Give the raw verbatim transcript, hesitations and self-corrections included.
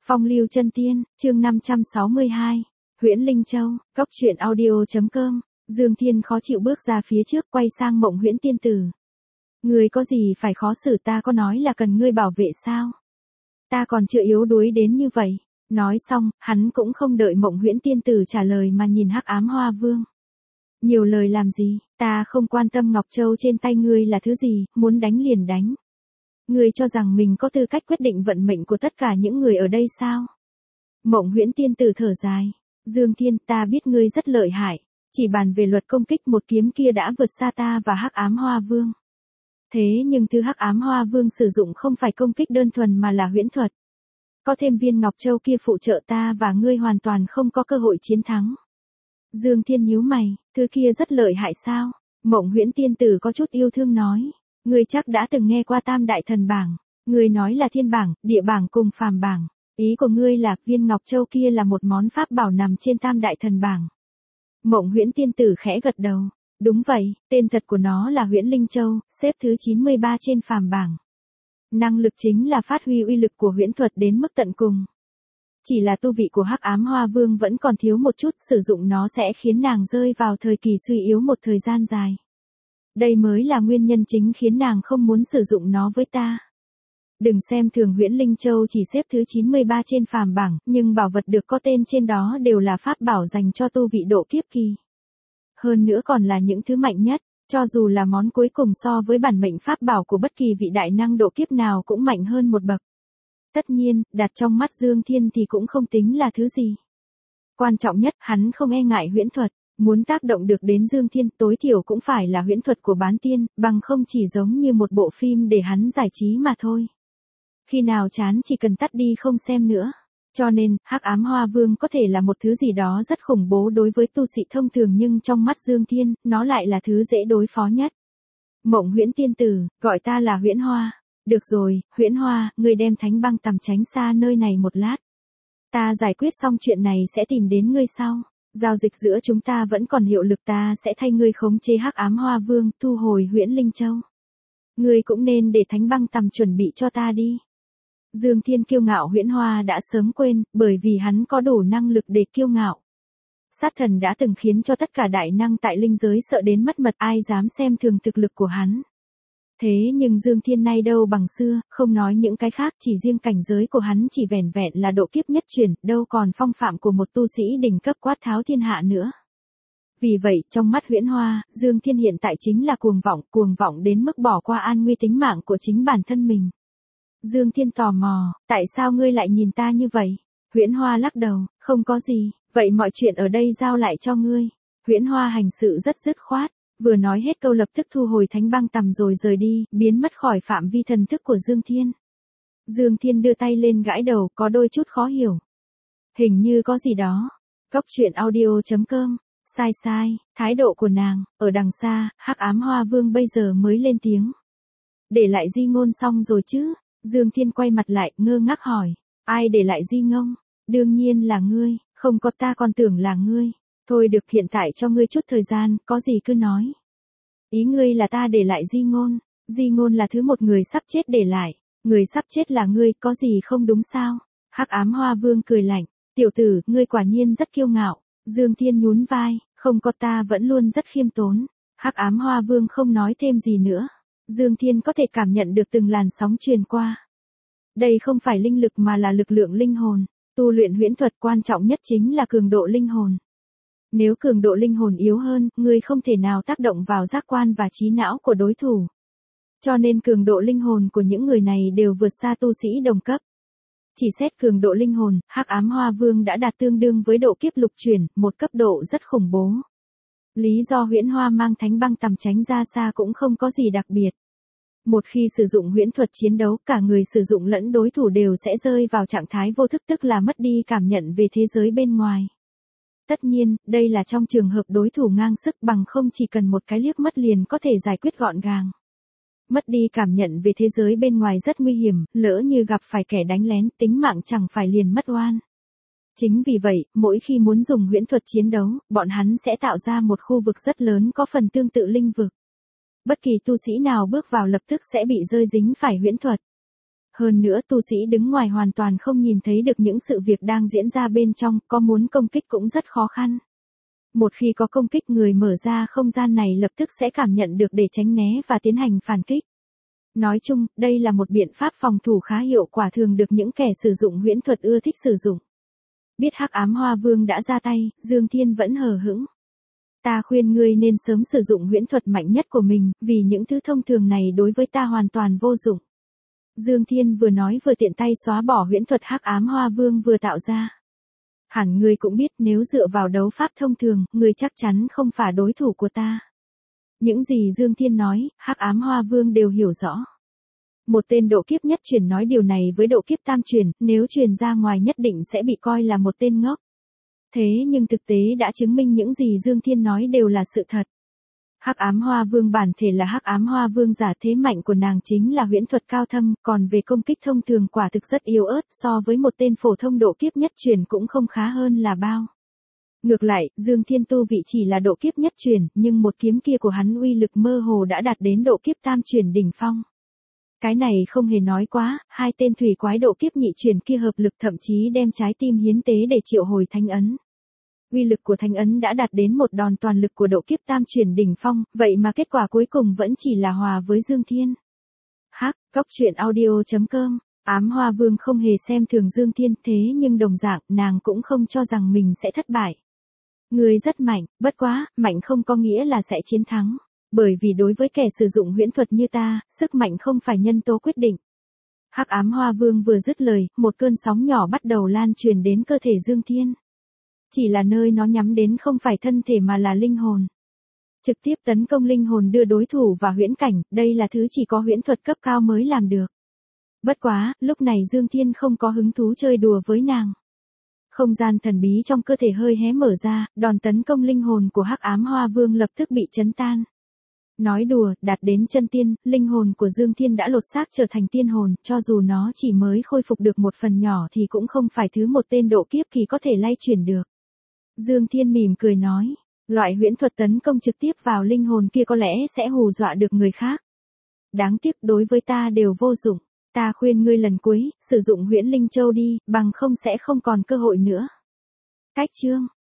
Phong lưu chân tiên, chương năm trăm sáu mươi hai. Huyễn Linh Châu, cốc truyện audio.com. Dương Thiên khó chịu bước ra phía trước, quay sang Mộng Huyễn tiên tử. Ngươi có gì phải khó xử, ta có nói là cần ngươi bảo vệ sao? Ta còn chưa yếu đuối đến như vậy. Nói xong, hắn cũng không đợi Mộng Huyễn tiên tử trả lời mà nhìn Hắc Ám Hoa Vương. Nhiều lời làm gì, ta không quan tâm Ngọc Châu trên tay ngươi là thứ gì, muốn đánh liền đánh. Ngươi cho rằng mình có tư cách quyết định vận mệnh của tất cả những người ở đây sao? Mộng Huyễn tiên tử thở dài. Dương Thiên, ta biết ngươi rất lợi hại, chỉ bàn về luật công kích một kiếm kia đã vượt xa ta và Hắc Ám Hoa Vương. Thế nhưng thứ Hắc Ám Hoa Vương sử dụng không phải công kích đơn thuần mà là huyễn thuật. Có thêm viên Ngọc Châu kia phụ trợ, ta và ngươi hoàn toàn không có cơ hội chiến thắng. Dương Thiên nhíu mày, thứ kia rất lợi hại sao? Mộng Huyễn tiên tử có chút yêu thương nói. Ngươi chắc đã từng nghe qua Tam Đại Thần Bảng. Ngươi nói là Thiên Bảng, Địa Bảng cùng Phàm Bảng. Ý của ngươi là viên Ngọc Châu kia là một món pháp bảo nằm trên Tam Đại Thần Bảng. Mộng Huyễn tiên tử khẽ gật đầu. Đúng vậy, tên thật của nó là Huyễn Linh Châu, xếp thứ chín mươi ba trên Phàm Bảng. Năng lực chính là phát huy uy lực của huyễn thuật đến mức tận cùng. Chỉ là tu vị của Hắc Ám Hoa Vương vẫn còn thiếu một chút, sử dụng nó sẽ khiến nàng rơi vào thời kỳ suy yếu một thời gian dài. Đây mới là nguyên nhân chính khiến nàng không muốn sử dụng nó với ta. Đừng xem thường Huyễn Linh Châu chỉ xếp thứ chín mươi ba trên Phàm Bảng, nhưng bảo vật được có tên trên đó đều là pháp bảo dành cho tu vị độ kiếp kỳ. Hơn nữa còn là những thứ mạnh nhất, cho dù là món cuối cùng so với bản mệnh pháp bảo của bất kỳ vị đại năng độ kiếp nào cũng mạnh hơn một bậc. Tất nhiên, đặt trong mắt Dương Thiên thì cũng không tính là thứ gì. Quan trọng nhất, hắn không e ngại huyễn thuật. Muốn tác động được đến Dương Thiên tối thiểu cũng phải là huyễn thuật của bán tiên, bằng không chỉ giống như một bộ phim để hắn giải trí mà thôi. Khi nào chán chỉ cần tắt đi không xem nữa. Cho nên, Hắc Ám Hoa Vương có thể là một thứ gì đó rất khủng bố đối với tu sĩ thông thường, nhưng trong mắt Dương Thiên, nó lại là thứ dễ đối phó nhất. Mộng Huyễn tiên tử, gọi ta là Huyễn Hoa. Được rồi, Huyễn Hoa, ngươi đem thánh băng tầm tránh xa nơi này một lát. Ta giải quyết xong chuyện này sẽ tìm đến ngươi sau. Giao dịch giữa chúng ta vẫn còn hiệu lực, ta sẽ thay ngươi khống chế Hắc Ám Hoa Vương, thu hồi Huyễn Linh Châu. Ngươi cũng nên để thánh băng tầm chuẩn bị cho ta đi. Dương Thiên kiêu ngạo Huyễn Hoa đã sớm quên, bởi vì hắn có đủ năng lực để kiêu ngạo. Sát thần đã từng khiến cho tất cả đại năng tại linh giới sợ đến mất mật, ai dám xem thường thực lực của hắn. Thế nhưng Dương Thiên nay đâu bằng xưa, không nói những cái khác, chỉ riêng cảnh giới của hắn chỉ vẻn vẹn là độ kiếp nhất truyền, đâu còn phong phạm của một tu sĩ đỉnh cấp quát tháo thiên hạ nữa. Vì vậy, trong mắt Huyễn Hoa, Dương Thiên hiện tại chính là cuồng vọng, cuồng vọng đến mức bỏ qua an nguy tính mạng của chính bản thân mình. Dương Thiên tò mò, tại sao ngươi lại nhìn ta như vậy? Huyễn Hoa lắc đầu, không có gì, vậy mọi chuyện ở đây giao lại cho ngươi. Huyễn Hoa hành sự rất dứt khoát. Vừa nói hết câu lập tức thu hồi thánh băng tầm rồi rời đi, biến mất khỏi phạm vi thần thức của Dương Thiên. Dương Thiên đưa tay lên gãi đầu, có đôi chút khó hiểu. Hình như có gì đó. Cốc truyện audio.com. Sai sai, thái độ của nàng, ở đằng xa, Hắc Ám Hoa Vương bây giờ mới lên tiếng. Để lại di ngôn xong rồi chứ? Dương Thiên quay mặt lại, ngơ ngác hỏi. Ai để lại di ngôn? Đương nhiên là ngươi, không có ta còn tưởng là ngươi. Thôi được, hiện tại cho ngươi chút thời gian, có gì cứ nói. Ý ngươi là ta để lại di ngôn. Di ngôn là thứ một người sắp chết để lại. Người sắp chết là ngươi, có gì không đúng sao? Hắc Ám Hoa Vương cười lạnh. Tiểu tử, ngươi quả nhiên rất kiêu ngạo. Dương Thiên nhún vai, không có, ta vẫn luôn rất khiêm tốn. Hắc Ám Hoa Vương không nói thêm gì nữa. Dương Thiên có thể cảm nhận được từng làn sóng truyền qua. Đây không phải linh lực mà là lực lượng linh hồn. Tu luyện huyễn thuật quan trọng nhất chính là cường độ linh hồn. Nếu cường độ linh hồn yếu hơn, ngươi không thể nào tác động vào giác quan và trí não của đối thủ. Cho nên cường độ linh hồn của những người này đều vượt xa tu sĩ đồng cấp. Chỉ xét cường độ linh hồn, Hắc Ám Hoa Vương đã đạt tương đương với độ kiếp lục chuyển, một cấp độ rất khủng bố. Lý do Huyễn Hoa mang thánh băng tầm tránh ra xa cũng không có gì đặc biệt. Một khi sử dụng huyễn thuật chiến đấu, cả người sử dụng lẫn đối thủ đều sẽ rơi vào trạng thái vô thức, tức là mất đi cảm nhận về thế giới bên ngoài. Tất nhiên, đây là trong trường hợp đối thủ ngang sức, bằng không chỉ cần một cái liếc mắt liền có thể giải quyết gọn gàng. Mất đi cảm nhận về thế giới bên ngoài rất nguy hiểm, lỡ như gặp phải kẻ đánh lén, tính mạng chẳng phải liền mất oan. Chính vì vậy, mỗi khi muốn dùng huyễn thuật chiến đấu, bọn hắn sẽ tạo ra một khu vực rất lớn có phần tương tự linh vực. Bất kỳ tu sĩ nào bước vào lập tức sẽ bị rơi dính phải huyễn thuật. Hơn nữa tu sĩ đứng ngoài hoàn toàn không nhìn thấy được những sự việc đang diễn ra bên trong, có muốn công kích cũng rất khó khăn. Một khi có công kích, người mở ra không gian này lập tức sẽ cảm nhận được để tránh né và tiến hành phản kích. Nói chung, đây là một biện pháp phòng thủ khá hiệu quả, thường được những kẻ sử dụng huyễn thuật ưa thích sử dụng. Biết Hắc Ám Hoa Vương đã ra tay, Dương Thiên vẫn hờ hững. Ta khuyên ngươi nên sớm sử dụng huyễn thuật mạnh nhất của mình, vì những thứ thông thường này đối với ta hoàn toàn vô dụng. Dương Thiên vừa nói vừa tiện tay xóa bỏ huyễn thuật Hắc Ám Hoa Vương vừa tạo ra. Hẳn ngươi cũng biết, nếu dựa vào đấu pháp thông thường, ngươi chắc chắn không phải đối thủ của ta. Những gì Dương Thiên nói, Hắc Ám Hoa Vương đều hiểu rõ. Một tên độ kiếp nhất truyền nói điều này với độ kiếp tam truyền, nếu truyền ra ngoài nhất định sẽ bị coi là một tên ngốc. Thế nhưng thực tế đã chứng minh những gì Dương Thiên nói đều là sự thật. Hắc Ám Hoa Vương bản thể là Hắc Ám Hoa Vương giả, thế mạnh của nàng chính là huyễn thuật cao thâm, còn về công kích thông thường quả thực rất yếu ớt, so với một tên phổ thông độ kiếp nhất truyền cũng không khá hơn là bao. Ngược lại, Dương Thiên tu vị chỉ là độ kiếp nhất truyền, nhưng một kiếm kia của hắn uy lực mơ hồ đã đạt đến độ kiếp tam truyền đỉnh phong. Cái này không hề nói quá, hai tên thủy quái độ kiếp nhị truyền kia hợp lực thậm chí đem trái tim hiến tế để triệu hồi thánh ấn. Uy lực của thánh ấn đã đạt đến một đòn toàn lực của độ kiếp tam truyền đỉnh phong, vậy mà kết quả cuối cùng vẫn chỉ là hòa với Dương Thiên. Hắc, Cốc Truyện Audio chấm com. Ám Hoa Vương không hề xem thường Dương Thiên, thế nhưng đồng dạng, nàng cũng không cho rằng mình sẽ thất bại. Ngươi rất mạnh, bất quá, mạnh không có nghĩa là sẽ chiến thắng. Bởi vì đối với kẻ sử dụng huyễn thuật như ta, sức mạnh không phải nhân tố quyết định. Hắc Ám Hoa Vương vừa dứt lời, một cơn sóng nhỏ bắt đầu lan truyền đến cơ thể Dương Thiên. Chỉ là nơi nó nhắm đến không phải thân thể mà là linh hồn. Trực tiếp tấn công linh hồn, đưa đối thủ vào huyễn cảnh, đây là thứ chỉ có huyễn thuật cấp cao mới làm được. Bất quá, lúc này Dương Thiên không có hứng thú chơi đùa với nàng. Không gian thần bí trong cơ thể hơi hé mở ra, đòn tấn công linh hồn của Hắc Ám Hoa Vương lập tức bị chấn tan. Nói đùa, đạt đến chân tiên, linh hồn của Dương Thiên đã lột xác trở thành tiên hồn, cho dù nó chỉ mới khôi phục được một phần nhỏ thì cũng không phải thứ một tên độ kiếp kỳ có thể lay chuyển được. Dương Thiên mỉm cười nói, loại huyễn thuật tấn công trực tiếp vào linh hồn kia có lẽ sẽ hù dọa được người khác. Đáng tiếc đối với ta đều vô dụng, ta khuyên ngươi lần cuối, sử dụng huyễn linh châu đi, bằng không sẽ không còn cơ hội nữa. Cách chương